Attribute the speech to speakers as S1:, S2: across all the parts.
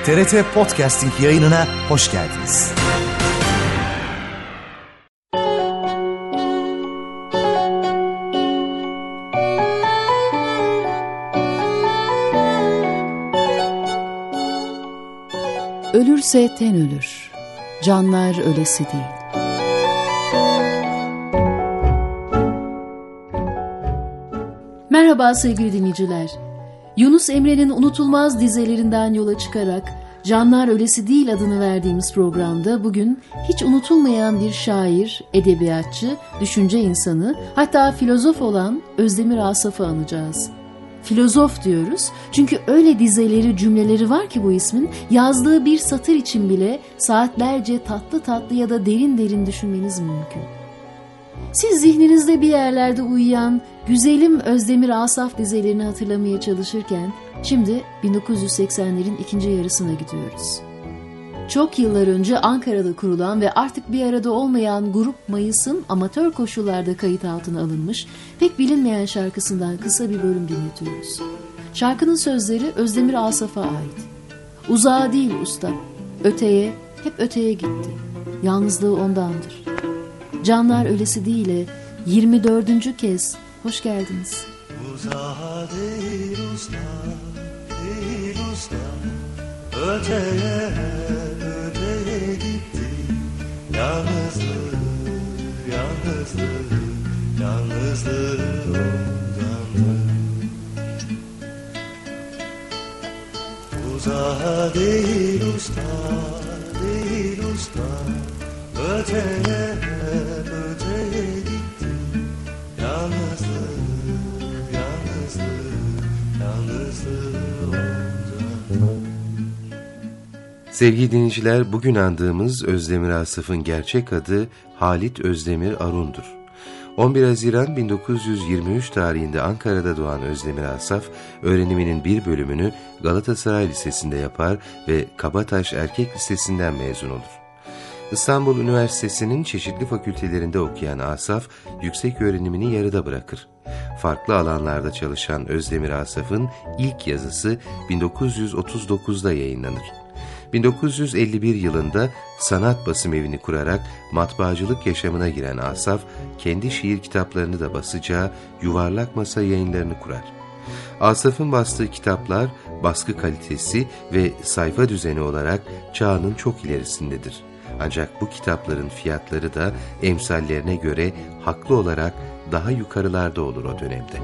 S1: TRT Podcasting yayınına hoş geldiniz.
S2: Ölürse ten ölür, canlar ölesi değil. Merhaba sevgili dinleyiciler. Yunus Emre'nin unutulmaz dizelerinden yola çıkarak Canlar Ölesi Değil adını verdiğimiz programda bugün hiç unutulmayan bir şair, edebiyatçı, düşünce insanı, hatta filozof olan Özdemir Asaf'ı anacağız. Filozof diyoruz çünkü öyle dizeleri, cümleleri var ki bu ismin yazdığı bir satır için bile saatlerce tatlı tatlı ya da derin derin düşünmeniz mümkün. Siz zihninizde bir yerlerde uyuyan güzelim Özdemir Asaf dizelerini hatırlamaya çalışırken şimdi 1980'lerin ikinci yarısına gidiyoruz. Çok yıllar önce Ankara'da kurulan ve artık bir arada olmayan Grup Mayıs'ın amatör koşullarda kayıt altına alınmış pek bilinmeyen şarkısından kısa bir bölüm dinletiyoruz. Şarkının sözleri Özdemir Asaf'a ait. Uzağa değil usta, öteye, hep öteye gitti. Yalnızlığı ondandır. Canlar Ölesi Değil'e 24. kez hoş geldiniz.
S3: Uzağa değil usta, değil usta, öteye, öteye gitti. Yalnızlığı, yalnızlığı, yalnızlığı ondandır. Uzağa değil usta, değil usta, öteye, öteye gitti. Yalnızlığı, yalnızlığı, yalnızlığı ondandır.
S4: Sevgili dinleyiciler, bugün andığımız Özdemir Asaf'ın gerçek adı Halit Özdemir Arun'dur. 11 Haziran 1923 tarihinde Ankara'da doğan Özdemir Asaf, öğreniminin bir bölümünü Galatasaray Lisesi'nde yapar ve Kabataş Erkek Lisesi'nden mezun olur. İstanbul Üniversitesi'nin çeşitli fakültelerinde okuyan Asaf, yüksek öğrenimini yarıda bırakır. Farklı alanlarda çalışan Özdemir Asaf'ın ilk yazısı 1939'da yayınlanır. 1951 yılında sanat basım evini kurarak matbaacılık yaşamına giren Asaf, kendi şiir kitaplarını da basacağı Yuvarlak Masa Yayınlarını kurar. Asaf'ın bastığı kitaplar baskı kalitesi ve sayfa düzeni olarak çağının çok ilerisindedir. Ancak bu kitapların fiyatları da emsallerine göre haklı olarak daha yukarılarda olur o dönemde.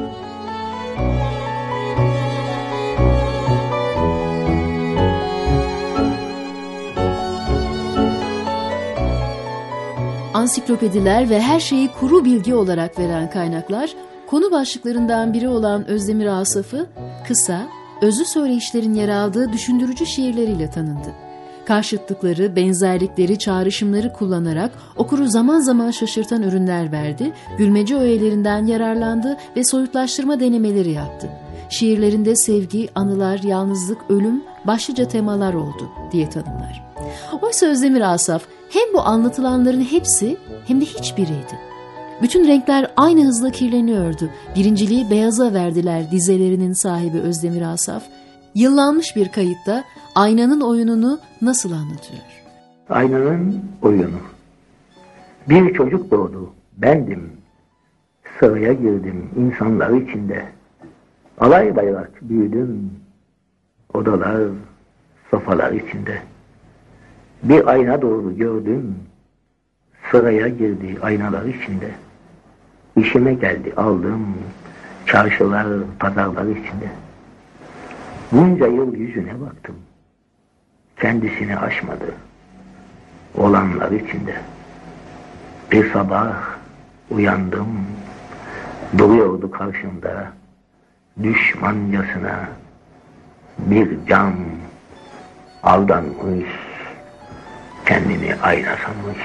S2: Ansiklopediler ve her şeyi kuru bilgi olarak veren kaynaklar, konu başlıklarından biri olan Özdemir Asaf'ı kısa, özlü söyleyişlerin yer aldığı düşündürücü şiirleriyle tanındı. Karşıtlıkları, benzerlikleri, çağrışımları kullanarak okuru zaman zaman şaşırtan ürünler verdi, gülmece öğelerinden yararlandı ve soyutlaştırma denemeleri yaptı. Şiirlerinde sevgi, anılar, yalnızlık, ölüm başlıca temalar oldu diye tanımlar. Oysa Özdemir Asaf hem bu anlatılanların hepsi hem de hiçbiriydi. Bütün renkler aynı hızla kirleniyordu. Birinciliği beyaza verdiler dizelerinin sahibi Özdemir Asaf. Yıllanmış bir kayıtta aynanın oyununu nasıl anlatıyor?
S5: Aynanın oyunu. Bir çocuk doğdu, bendim. Sıraya girdim insanlar içinde. Alay bayrak büyüdüm. Odalar, sofralar içinde. Bir ayna doğru gördüm. Sıraya girdi aynalar içinde. İşime geldi aldım. Çarşılar, pazarlar içinde. Bunca yıl yüzüne baktım. Kendisini aşmadı. Olanlar içinde. Bir sabah uyandım. Duruyordu karşımda. Düşmancasına bir can aldanmış. Kendini ayna sanmış.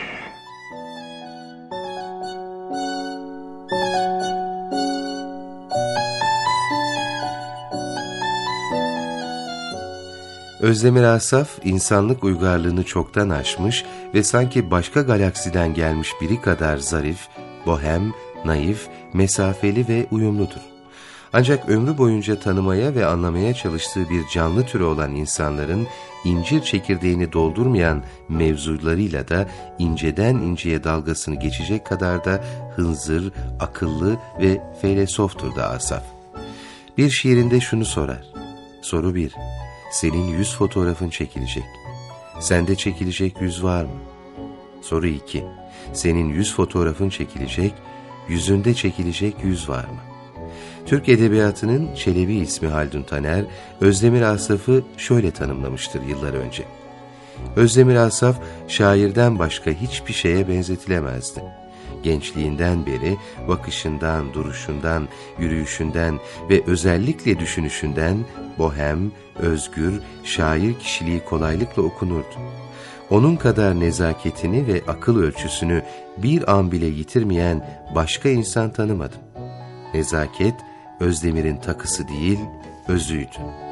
S4: Özdemir Asaf, insanlık uygarlığını çoktan aşmış ve sanki başka galaksiden gelmiş biri kadar zarif, bohem, naif, mesafeli ve uyumludur. Ancak ömrü boyunca tanımaya ve anlamaya çalıştığı bir canlı türü olan insanların incir çekirdeğini doldurmayan mevzularıyla da inceden inceye dalgasını geçecek kadar da hınzır, akıllı ve felseftoftur da Asaf. Bir şiirinde şunu sorar. Soru 1. Senin yüz fotoğrafın çekilecek. Sende çekilecek yüz var mı? Soru 2. Senin yüz fotoğrafın çekilecek, yüzünde çekilecek yüz var mı? Türk Edebiyatı'nın Çelebi ismi Haldun Taner, Özdemir Asaf'ı şöyle tanımlamıştır yıllar önce. Özdemir Asaf, şairden başka hiçbir şeye benzetilemezdi. Gençliğinden beri bakışından, duruşundan, yürüyüşünden ve özellikle düşünüşünden bohem, özgür, şair kişiliği kolaylıkla okunurdu. Onun kadar nezaketini ve akıl ölçüsünü bir an bile yitirmeyen başka insan tanımadım. Nezaket, Özdemir'in takısı değil, özüydü.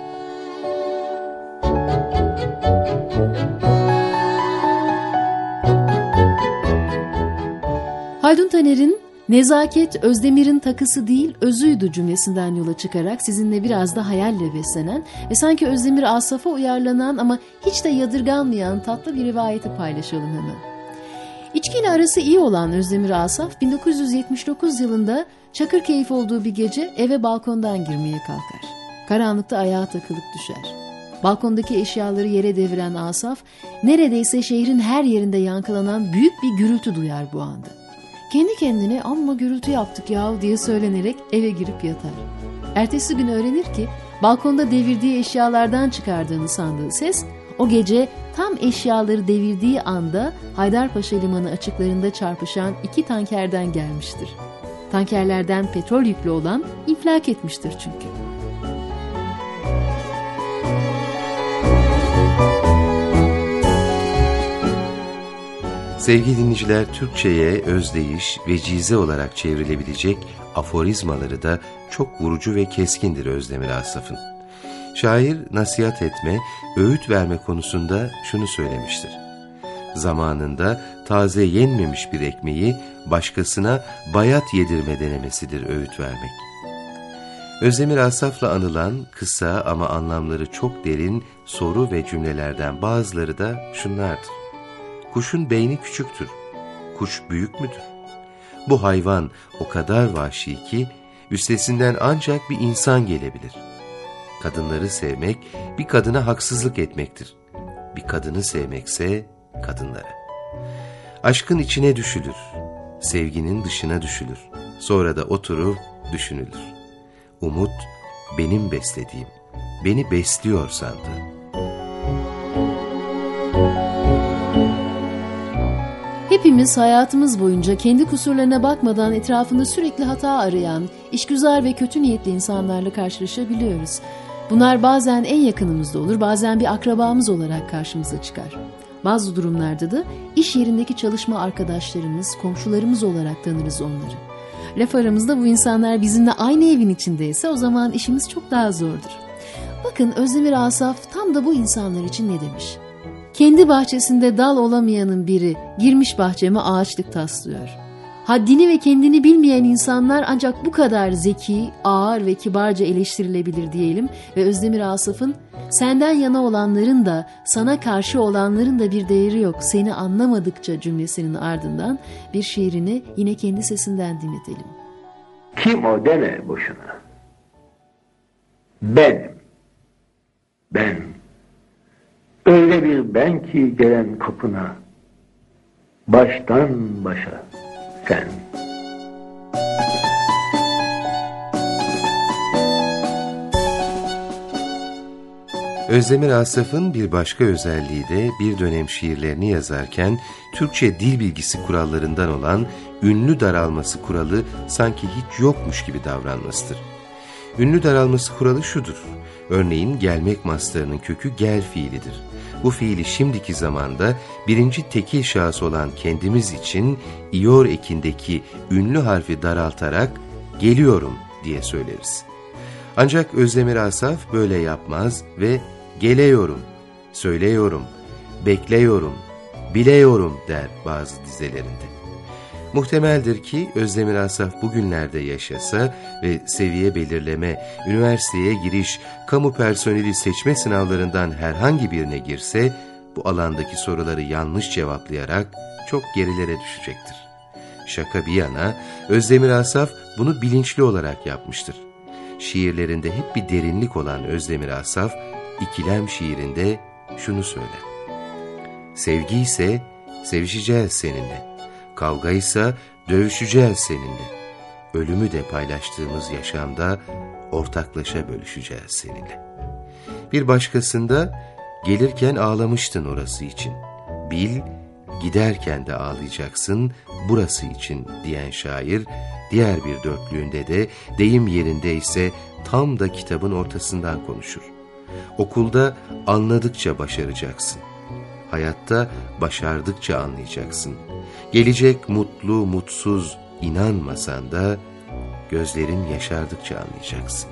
S2: Haldun Taner'in "Nezaket Özdemir'in takısı değil, özüydü" cümlesinden yola çıkarak sizinle biraz da hayalle beslenen ve sanki Özdemir Asaf'a uyarlanan ama hiç de yadırganmayan tatlı bir rivayeti paylaşalım hemen. İçkiyle arası iyi olan Özdemir Asaf, 1979 yılında çakır keyif olduğu bir gece eve balkondan girmeye kalkar. Karanlıkta ayağa takılıp düşer. Balkondaki eşyaları yere deviren Asaf, neredeyse şehrin her yerinde yankılanan büyük bir gürültü duyar bu anda. Kendi kendine "Amma gürültü yaptık ya" diye söylenerek eve girip yatar. Ertesi gün öğrenir ki balkonda devirdiği eşyalardan çıkardığını sandığı ses, o gece tam eşyaları devirdiği anda Haydarpaşa Limanı açıklarında çarpışan 2 tankerden gelmiştir. Tankerlerden petrol yüklü olan infilak etmiştir çünkü.
S4: Sevgili dinleyiciler, Türkçe'ye özdeyiş, vecize olarak çevrilebilecek aforizmaları da çok vurucu ve keskindir Özdemir Asaf'ın. Şair nasihat etme, öğüt verme konusunda şunu söylemiştir. Zamanında taze yenmemiş bir ekmeği başkasına bayat yedirme denemesidir öğüt vermek. Özdemir Asaf'la anılan kısa ama anlamları çok derin soru ve cümlelerden bazıları da şunlardır. Kuşun beyni küçüktür. Kuş büyük müdür? Bu hayvan o kadar vahşi ki üstesinden ancak bir insan gelebilir. Kadınları sevmek bir kadına haksızlık etmektir. Bir kadını sevmekse kadınlara. Aşkın içine düşülür. Sevginin dışına düşülür. Sonra da oturup düşünülür. Umut benim beslediğim, beni besliyor sandığım.
S2: Hepimiz hayatımız boyunca kendi kusurlarına bakmadan etrafında sürekli hata arayan, işgüzar ve kötü niyetli insanlarla karşılaşabiliyoruz. Bunlar bazen en yakınımızda olur, bazen bir akrabamız olarak karşımıza çıkar. Bazı durumlarda da iş yerindeki çalışma arkadaşlarımız, komşularımız olarak tanırız onları. Laf aramızda bu insanlar bizimle aynı evin içindeyse o zaman işimiz çok daha zordur. Bakın Özdemir Asaf tam da bu insanlar için ne demiş? Kendi bahçesinde dal olamayanın biri girmiş bahçeme ağaçlık taslıyor. Haddini ve kendini bilmeyen insanlar ancak bu kadar zeki, ağır ve kibarca eleştirilebilir diyelim ve Özdemir Asaf'ın "Senden yana olanların da sana karşı olanların da bir değeri yok, seni anlamadıkça" cümlesinin ardından bir şiirini yine kendi sesinden dinletelim.
S5: Kim o deme boşuna. Benim. Ben. Öyle bir ben ki gelen kapına, baştan başa sen.
S4: Özdemir Asaf'ın bir başka özelliği de bir dönem şiirlerini yazarken Türkçe dil bilgisi kurallarından olan ünlü daralması kuralı sanki hiç yokmuş gibi davranmasıdır. Ünlü daralması kuralı şudur. Örneğin gelmek mastarının kökü gel fiilidir. Bu fiili şimdiki zamanda birinci tekil şahıs olan kendimiz için iyor ekindeki ünlü harfi daraltarak geliyorum diye söyleriz. Ancak Özdemir Asaf böyle yapmaz ve geliyorum, söylüyorum, bekliyorum, biliyorum der bazı dizelerinde. Muhtemeldir ki Özdemir Asaf bugünlerde yaşasa ve seviye belirleme, üniversiteye giriş, kamu personeli seçme sınavlarından herhangi birine girse, bu alandaki soruları yanlış cevaplayarak çok gerilere düşecektir. Şaka bir yana, Özdemir Asaf bunu bilinçli olarak yapmıştır. Şiirlerinde hep bir derinlik olan Özdemir Asaf, İkilem şiirinde şunu söyler: sevgi ise sevişeceğiz seninle, kavga ise dövüşeceğiz seninle, ölümü de paylaştığımız yaşamda ortaklaşa bölüşeceğiz seninle. Bir başkasında gelirken ağlamıştın orası için, bil giderken de ağlayacaksın burası için diyen şair, diğer bir dörtlüğünde de deyim yerinde ise tam da kitabın ortasından konuşur. Okulda anladıkça başaracaksın, hayatta başardıkça anlayacaksın. Gelecek mutlu mutsuz inanmasan da gözlerin yaşardıkça anlayacaksın.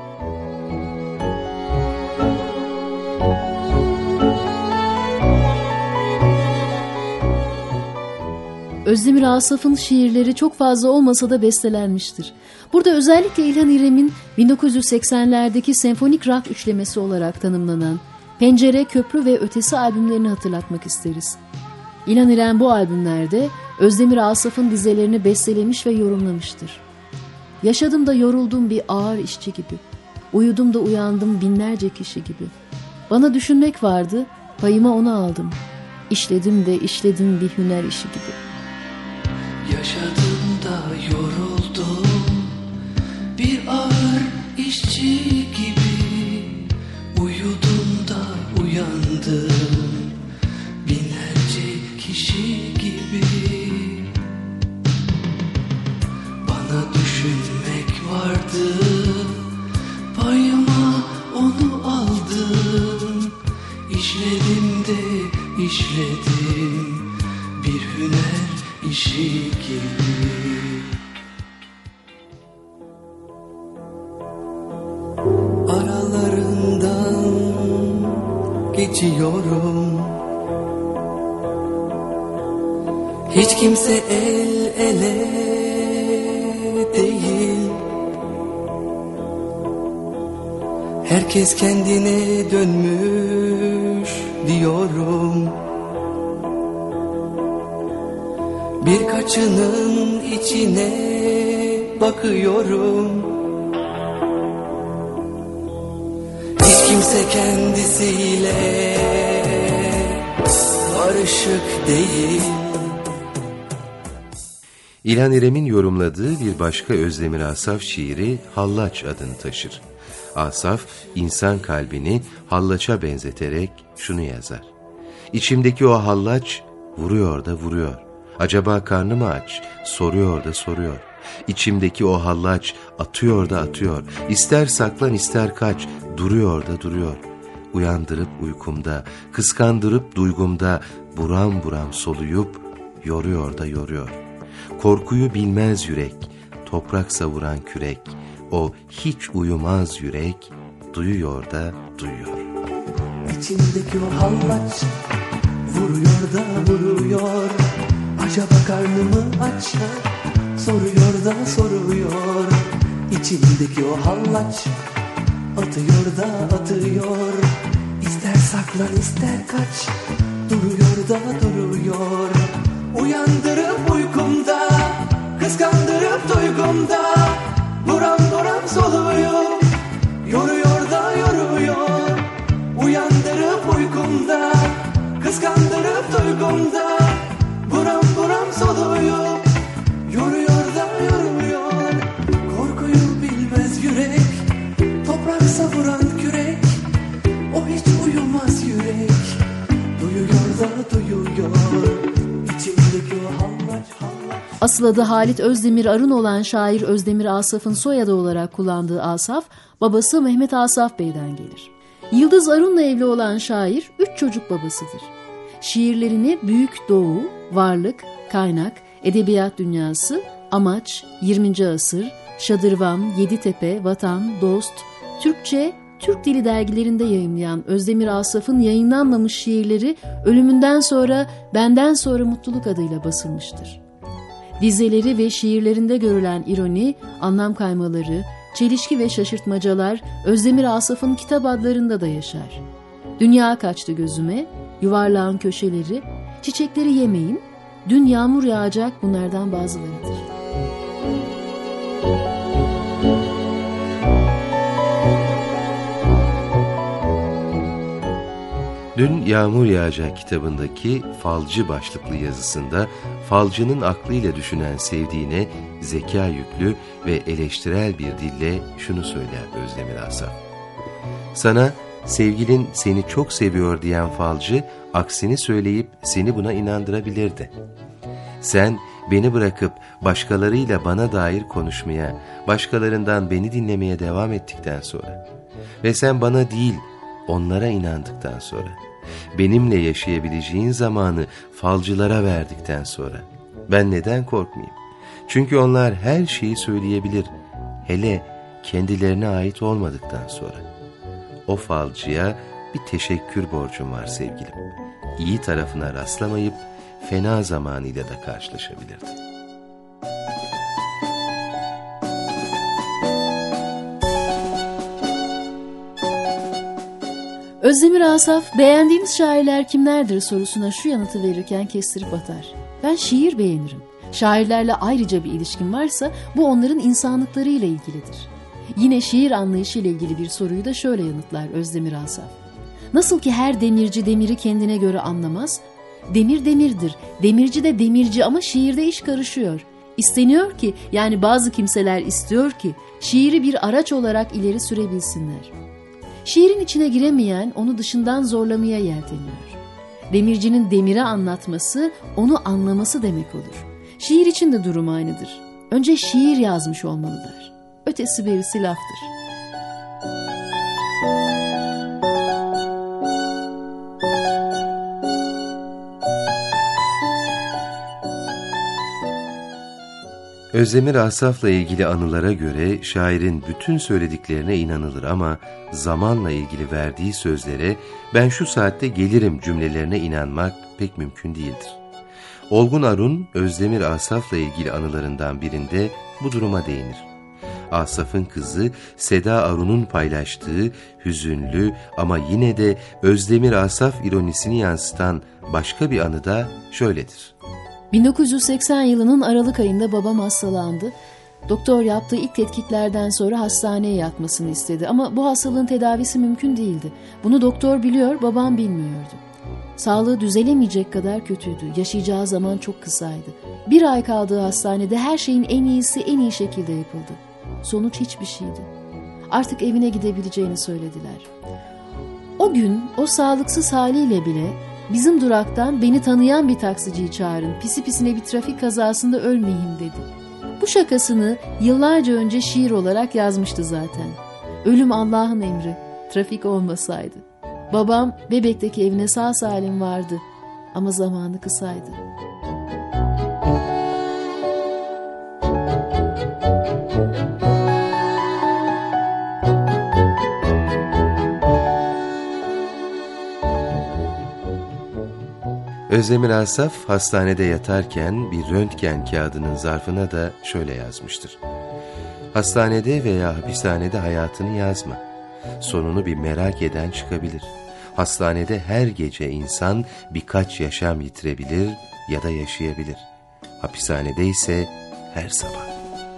S2: Özdemir Asaf'ın şiirleri çok fazla olmasa da bestelenmiştir. Burada özellikle İlhan İrem'in 1980'lerdeki senfonik rock üçlemesi olarak tanımlanan Pencere, Köprü ve Ötesi albümlerini hatırlatmak isteriz. İlhan İrem bu albümlerde Özdemir Asaf'ın dizelerini bestelemiş ve yorumlamıştır. Yaşadım da yoruldum bir ağır işçi gibi, uyudum da uyandım binlerce kişi gibi. Bana düşünmek vardı, payıma onu aldım. İşledim de işledim bir hüner işi gibi.
S6: Yaşadım da yoruldum bir ağır işçi gibi, uyudum da uyandım binlerce kişi gibi. Bana düşünmek vardı, payıma onu aldım. İşledim de işledim bir hüner işi gibi. Aralarından geçiyorum, hiç kimse el ele değil. Herkes kendine dönmüş diyorum. Birkaçının içine bakıyorum. Hiç kimse kendisiyle karışık değil.
S4: İlhan İrem'in yorumladığı bir başka Özdemir Asaf şiiri Hallaç adını taşır. Asaf, insan kalbini hallaça benzeterek şunu yazar: İçimdeki o hallaç vuruyor da vuruyor. Acaba karnı mı aç? Soruyor da soruyor. İçimdeki o hallaç atıyor da atıyor. İster saklan ister kaç, duruyor da duruyor. Uyandırıp uykumda, kıskandırıp duygumda, buram buram soluyup yoruyor da yoruyor. Korkuyu bilmez yürek, toprak savuran kürek. O hiç uyumaz yürek, duyuyor da duyuyor.
S6: İçimdeki o hallaç vuruyor da vuruyor. Acaba karnımı aç? Soruyor da soruyor. İçimdeki o hallaç atıyor da atıyor. İster saklan ister kaç, duruyor da duruyor. Uyandırıp uykumda, kıskandırıp duygumda, buram buram soluyor. Yoruyor da yoruyor. Uyandırıp uykumda, kıskandırıp duygumda, buram buram soluyor. Yoruyor da yoruyor. Korkuyu bilmez yürek, toprak savuran kürek. O hiç uyumaz yürek, duyuyor da duyuyor. İçimdeki o hallaç hallaç.
S2: Asıl adı Halit Özdemir Arun olan şair Özdemir Asaf'ın soyadı olarak kullandığı Asaf, babası Mehmet Asaf Bey'den gelir. Yıldız Arun'la evli olan şair 3 çocuk babasıdır. Şiirlerini Büyük Doğu, Varlık, Kaynak, Edebiyat Dünyası, Amaç, 20. Asır, Şadırvan, Yeditepe, Vatan, Dost, Türkçe, Türk Dili dergilerinde yayımlayan Özdemir Asaf'ın yayınlanmamış şiirleri ölümünden sonra Benden Sonra Mutluluk adıyla basılmıştır. Dizeleri ve şiirlerinde görülen ironi, anlam kaymaları, çelişki ve şaşırtmacalar Özdemir Asaf'ın kitap adlarında da yaşar. Dünya kaçtı gözüme, yuvarlağın köşeleri, çiçekleri yemeyin, dün yağmur yağacak bunlardan bazılarıdır.
S4: Dün Yağmur Yağacak kitabındaki falcı başlıklı yazısında falcının aklıyla düşünen sevdiğine zeka yüklü ve eleştirel bir dille şunu söyler Özdemir Asaf. Sana sevgilin seni çok seviyor diyen falcı aksini söyleyip seni buna inandırabilirdi. Sen beni bırakıp başkalarıyla bana dair konuşmaya, başkalarından beni dinlemeye devam ettikten sonra ve sen bana değil onlara inandıktan sonra, benimle yaşayabileceğin zamanı falcılara verdikten sonra ben neden korkmayayım? Çünkü onlar her şeyi söyleyebilir, hele kendilerine ait olmadıktan sonra. O falcıya bir teşekkür borcum var sevgilim. İyi tarafına rastlamayıp fena zamanıyla da karşılaşabilirdi.
S2: Özdemir Asaf, beğendiğiniz şairler kimlerdir sorusuna şu yanıtı verirken kestirip atar. Ben şiir beğenirim. Şairlerle ayrıca bir ilişkim varsa bu onların insanlıklarıyla ilgilidir. Yine şiir anlayışı ile ilgili bir soruyu da şöyle yanıtlar Özdemir Asaf. Nasıl ki her demirci demiri kendine göre anlamaz, demir demirdir, demirci de demirci ama şiirde iş karışıyor. İsteniyor ki, yani bazı kimseler istiyor ki, şiiri bir araç olarak ileri sürebilsinler. Şiirin içine giremeyen onu dışından zorlamaya yelteniyor. Demircinin demire anlatması, onu anlaması demek olur. Şiir için de durum aynıdır. Önce şiir yazmış olmalılar. Ötesi berisi laftır.
S4: Özdemir Asaf'la ilgili anılara göre şairin bütün söylediklerine inanılır ama zamanla ilgili verdiği sözlere ben şu saatte gelirim cümlelerine inanmak pek mümkün değildir. Olgun Arun, Özdemir Asaf'la ilgili anılarından birinde bu duruma değinir. Asaf'ın kızı Seda Arun'un paylaştığı hüzünlü ama yine de Özdemir Asaf ironisini yansıtan başka bir anı da şöyledir.
S2: 1980 yılının Aralık ayında babam hastalandı. Doktor yaptığı ilk tetkiklerden sonra hastaneye yatmasını istedi ama bu hastalığın tedavisi mümkün değildi. Bunu doktor biliyor, babam bilmiyordu. Sağlığı düzelemeyecek kadar kötüydü. Yaşayacağı zaman çok kısaydı. 1 ay kaldığı hastanede her şeyin en iyisi en iyi şekilde yapıldı. Sonuç hiçbir şeydi. Artık evine gidebileceğini söylediler. O gün o sağlıksız haliyle bile bizim duraktan beni tanıyan bir taksiciyi çağırın, pisi pisine bir trafik kazasında ölmeyeyim dedi. Bu şakasını yıllarca önce şiir olarak yazmıştı zaten. Ölüm Allah'ın emri, trafik olmasaydı. Babam Bebek'teki evine sağ salim vardı ama zamanı kısaydı.
S4: Özdemir Asaf hastanede yatarken bir röntgen kağıdının zarfına da şöyle yazmıştır. Hastanede veya hapishanede hayatını yazma. Sonunu bir merak eden çıkabilir. Hastanede her gece insan birkaç yaşam yitirebilir ya da yaşayabilir. Hapishanede ise her sabah.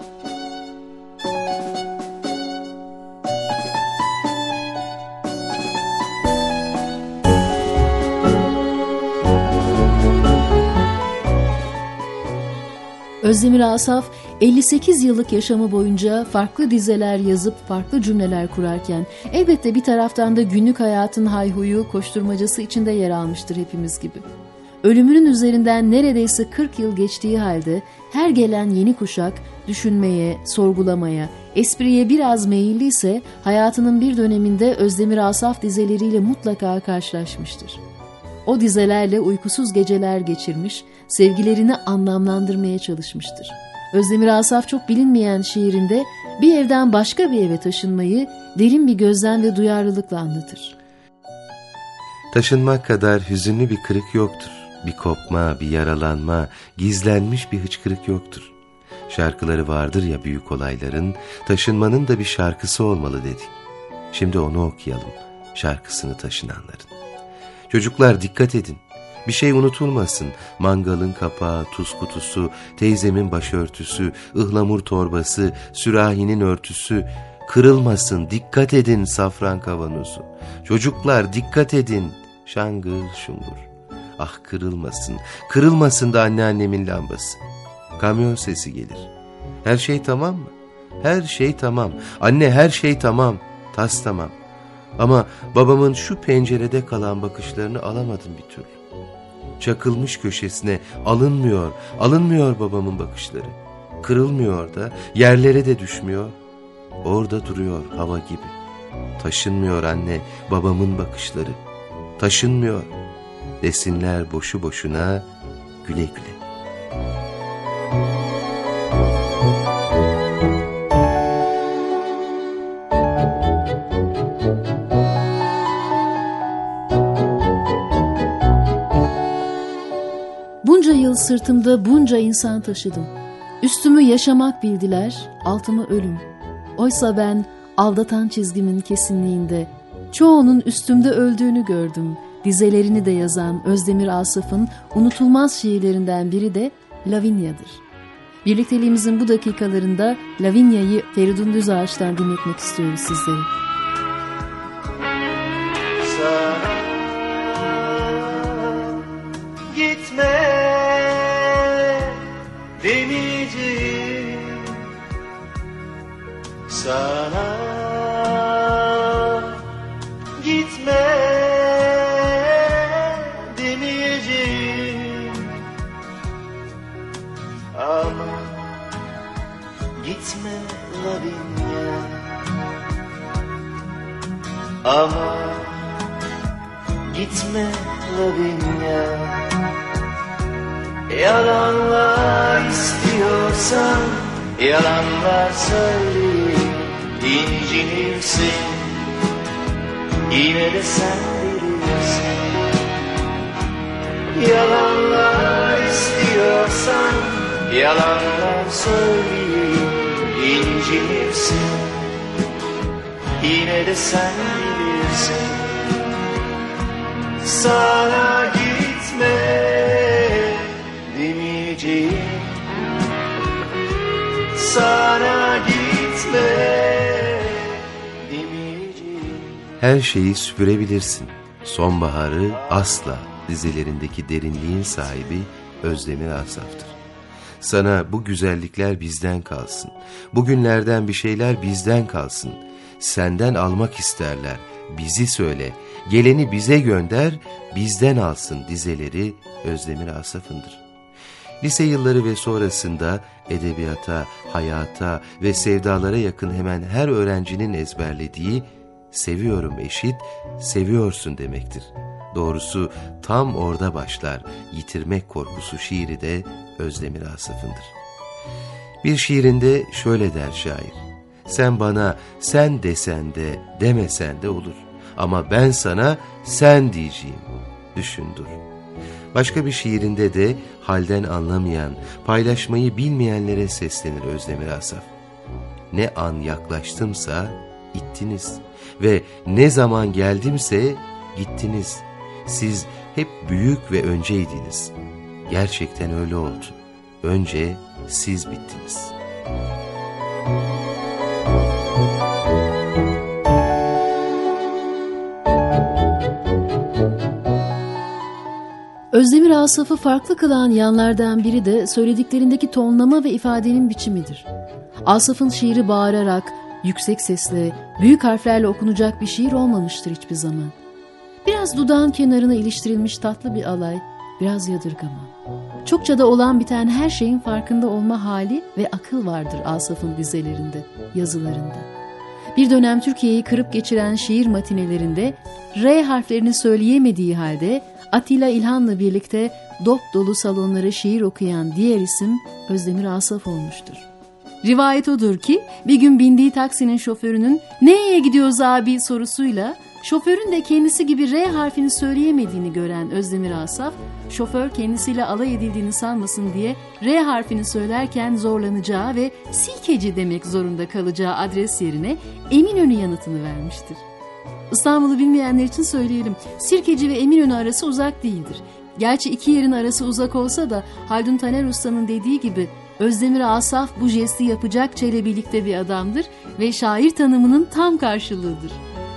S2: Özdemir Asaf 58 yıllık yaşamı boyunca farklı dizeler yazıp farklı cümleler kurarken elbette bir taraftan da günlük hayatın hayhuyu, koşturmacası içinde yer almıştır hepimiz gibi. Ölümünün üzerinden neredeyse 40 yıl geçtiği halde her gelen yeni kuşak düşünmeye, sorgulamaya, espriye biraz meyilliyse hayatının bir döneminde Özdemir Asaf dizeleriyle mutlaka karşılaşmıştır. O dizelerle uykusuz geceler geçirmiş, sevgilerini anlamlandırmaya çalışmıştır. Özdemir Asaf çok bilinmeyen şiirinde bir evden başka bir eve taşınmayı derin bir gözlem ve duyarlılıkla anlatır.
S4: Taşınmak kadar hüzünlü bir kırık yoktur. Bir kopma, bir yaralanma, gizlenmiş bir hıçkırık yoktur. Şarkıları vardır ya büyük olayların, taşınmanın da bir şarkısı olmalı dedik. Şimdi onu okuyalım, şarkısını taşınanların. Çocuklar dikkat edin, bir şey unutulmasın. Mangalın kapağı, tuz kutusu, teyzemin başörtüsü, ıhlamur torbası, sürahinin örtüsü, kırılmasın, dikkat edin safran kavanozu. Çocuklar dikkat edin, şangır şungur. Ah kırılmasın, kırılmasın da anneannemin lambası. Kamyon sesi gelir. Her şey tamam mı? Her şey tamam. Anne her şey tamam. Tas tamam. Ama babamın şu pencerede kalan bakışlarını alamadım bir türlü. Çakılmış köşesine alınmıyor babamın bakışları. Kırılmıyor da, yerlere de düşmüyor. Orada duruyor hava gibi. Taşınmıyor anne babamın bakışları. Taşınmıyor. Desinler boşu boşuna, güle güle.
S2: Bunca yıl sırtımda bunca insan taşıdım. Üstümü yaşamak bildiler, altımı ölüm. Oysa ben aldatan çizgimin kesinliğinde çoğunun üstümde öldüğünü gördüm. Dizelerini de yazan Özdemir Asaf'ın unutulmaz şiirlerinden biri de Lavinia'dır. Birlikteliğimizin bu dakikalarında Lavinia'yı Feridun Düzağaç'tan dinletmek istiyoruz sizlere.
S3: Sana gitme demeyeceğim, sana gitme demeyeceğim, ama gitme Lavinia, ama gitme Lavinia. Yalanlar istiyorsan yalanlar söyleyeyim, incinirsin, yine de sen bilirsin. Yalanlar istiyorsan yalanlar söyleyeyim, incinirsin, yine de sen bilirsin. Sana gitme demeyeceğim, sana gitme demeyeceğim.
S4: Her şeyi süpürebilirsin. Sonbaharı asla dizelerindeki derinliğin sahibi Özdemir Asaf'tır. Sana bu güzellikler bizden kalsın. Bugünlerden bir şeyler bizden kalsın. Senden almak isterler. Bizi söyle. Geleni bize gönder, bizden alsın dizeleri Özdemir Asaf'ındır. Lise yılları ve sonrasında edebiyata, hayata ve sevdalara yakın hemen her öğrencinin ezberlediği seviyorum eşit, seviyorsun demektir. Doğrusu tam orada başlar yitirmek korkusu şiiri de Özdemir Asaf'ındır. Bir şiirinde şöyle der şair: sen bana sen desen de demesen de olur. Ama ben sana sen diyeceğim. Düşün dur. Başka bir şiirinde de halden anlamayan, paylaşmayı bilmeyenlere seslenir Özdemir Asaf. Ne an yaklaştımsa ittiniz ve ne zaman geldimse gittiniz. Siz hep büyük ve önceydiniz. Gerçekten öyle oldu. Önce siz bittiniz.
S2: Özdemir Asaf'ı farklı kılan yanlardan biri de söylediklerindeki tonlama ve ifadenin biçimidir. Asaf'ın şiiri bağırarak, yüksek sesle, büyük harflerle okunacak bir şiir olmamıştır hiçbir zaman. Biraz dudağın kenarına iliştirilmiş tatlı bir alay, biraz yadırgama. Çokça da olan biten her şeyin farkında olma hali ve akıl vardır Asaf'ın dizelerinde, yazılarında. Bir dönem Türkiye'yi kırıp geçiren şiir matinelerinde R harflerini söyleyemediği halde Atilla İlhan'la birlikte dop dolu salonlara şiir okuyan diğer isim Özdemir Asaf olmuştur. Rivayet odur ki bir gün bindiği taksinin şoförünün "Nereye gidiyoruz abi?" sorusuyla Şoförün de kendisi gibi R harfini söyleyemediğini gören Özdemir Asaf, şoför kendisiyle alay edildiğini sanmasın diye R harfini söylerken zorlanacağı ve Silkeci demek zorunda kalacağı adres yerine Eminönü yanıtını vermiştir. İstanbul'u bilmeyenler için söyleyelim. Sirkeci ve Eminönü arası uzak değildir. Gerçi iki yerin arası uzak olsa da Haldun Taner Usta'nın dediği gibi Özdemir Asaf bu jesti yapacak çelebilikte bir adamdır ve şair tanımının tam karşılığıdır.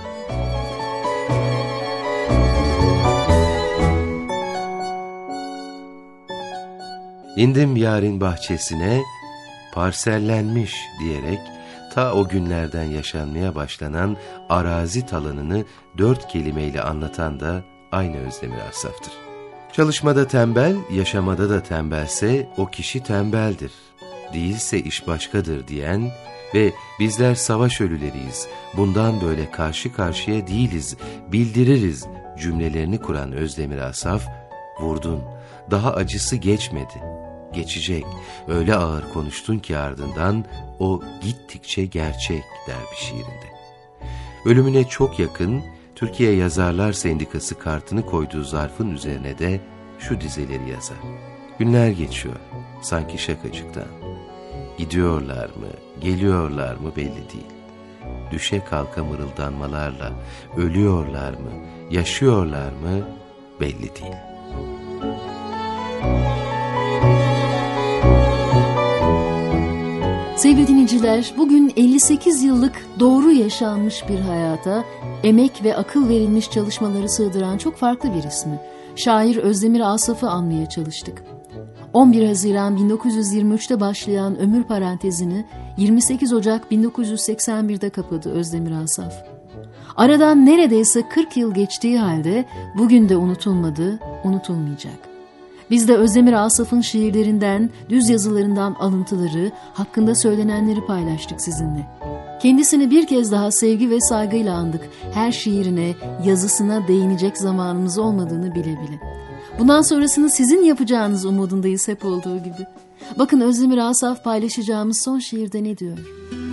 S4: İndim yarın bahçesine, parsellenmiş diyerek ta o günlerden yaşanmaya başlanan arazi talanını 4 kelimeyle anlatan da aynı Özdemir Asaf'tır. Çalışmada tembel, yaşamada da tembelse o kişi tembeldir. Değilse iş başkadır diyen ve bizler savaş ölüleriyiz, bundan böyle karşı karşıya değiliz, bildiririz cümlelerini kuran Özdemir Asaf, vurdun, daha acısı geçmedi, geçecek, öyle ağır konuştun ki ardından o gittikçe gerçek der bir şiirinde. Ölümüne çok yakın, Türkiye Yazarlar Sendikası kartını koyduğu zarfın üzerine de şu dizeleri yazar. Günler geçiyor, sanki şakacıktan. Gidiyorlar mı, geliyorlar mı belli değil. Düşe kalka mırıldanmalarla ölüyorlar mı, yaşıyorlar mı belli değil.
S2: Sevgili dinleyiciler, bugün 58 yıllık doğru yaşanmış bir hayata emek ve akıl verilmiş çalışmaları sığdıran çok farklı bir ismi, şair Özdemir Asaf'ı anmaya çalıştık. 11 Haziran 1923'te başlayan ömür parantezini 28 Ocak 1981'de kapadı Özdemir Asaf. Aradan neredeyse 40 yıl geçtiği halde bugün de unutulmadı, unutulmayacak. Biz de Özdemir Asaf'ın şiirlerinden, düz yazılarından alıntıları, hakkında söylenenleri paylaştık sizinle. Kendisini bir kez daha sevgi ve saygıyla andık. Her şiirine, yazısına değinecek zamanımız olmadığını bile bile. Bundan sonrasını sizin yapacağınız umudundayız hep olduğu gibi. Bakın Özdemir Asaf paylaşacağımız son şiirde ne diyor?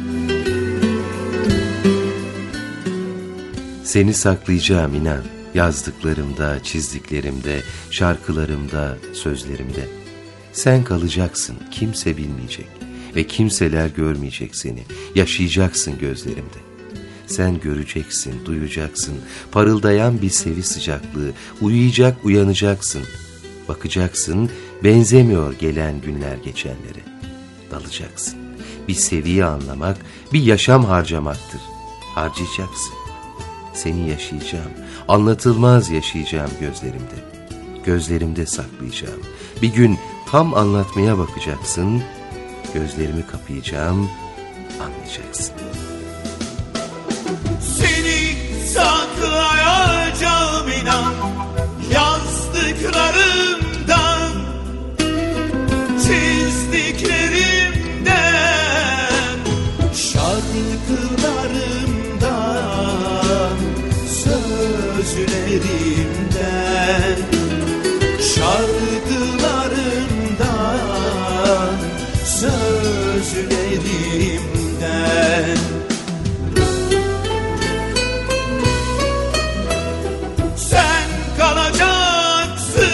S4: Seni saklayacağım inan. Yazdıklarımda, çizdiklerimde, şarkılarımda, sözlerimde. Sen kalacaksın, kimse bilmeyecek ve kimseler görmeyecek seni. Yaşayacaksın gözlerimde. Sen göreceksin, duyacaksın, parıldayan bir sevi sıcaklığı, uyuyacak, uyanacaksın. Bakacaksın, benzemiyor gelen günler geçenlere. Dalacaksın. Bir seviyi anlamak, bir yaşam harcamaktır. Harcayacaksın. Seni yaşayacağım, anlatılmaz yaşayacağım gözlerimde. Gözlerimde saklayacağım. Bir gün tam anlatmaya bakacaksın, gözlerimi kapayacağım, anlayacaksın.
S3: Seni saklayacağım inan, yazdıklarımdan, çizdiklerimden, şarkılarımdan, sözlerimden, şarkılarımdan, sözlerimden. Sen kalacaksın,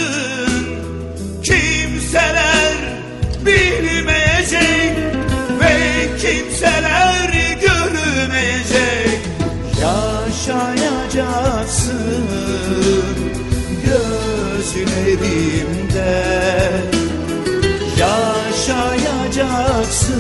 S3: kimseler bilmeyecek ve kimseler görmeyecek. Yaşayacaksın gözlerimde, yaşayacaksın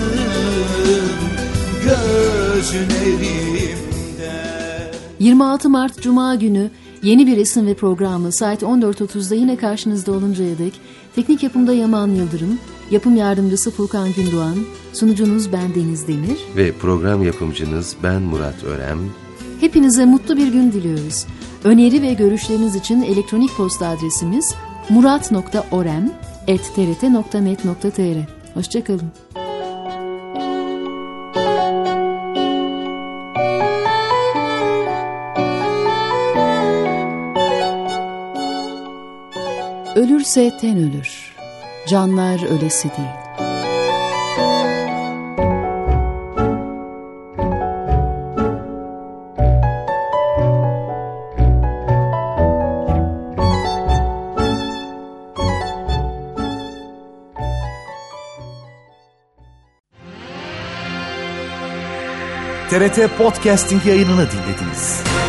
S3: gözlerimde.
S2: 26 Mart Cuma günü yeni bir resim ve programı saat 14.30'da yine karşınızda oluncaya dek teknik yapımda Yaman Yıldırım, yapım yardımcısı Furkan Gündoğan, sunucunuz ben Deniz Demir
S4: ve program yapımcınız ben Murat Örem.
S2: Hepinize mutlu bir gün diliyoruz. Öneri ve görüşleriniz için elektronik posta adresimiz murat.orem@trt.net.tr. Hoşçakalın. Ölürse ten ölür, canlar ölesi değil.
S1: TRT Podcasting yayınını dinlediniz.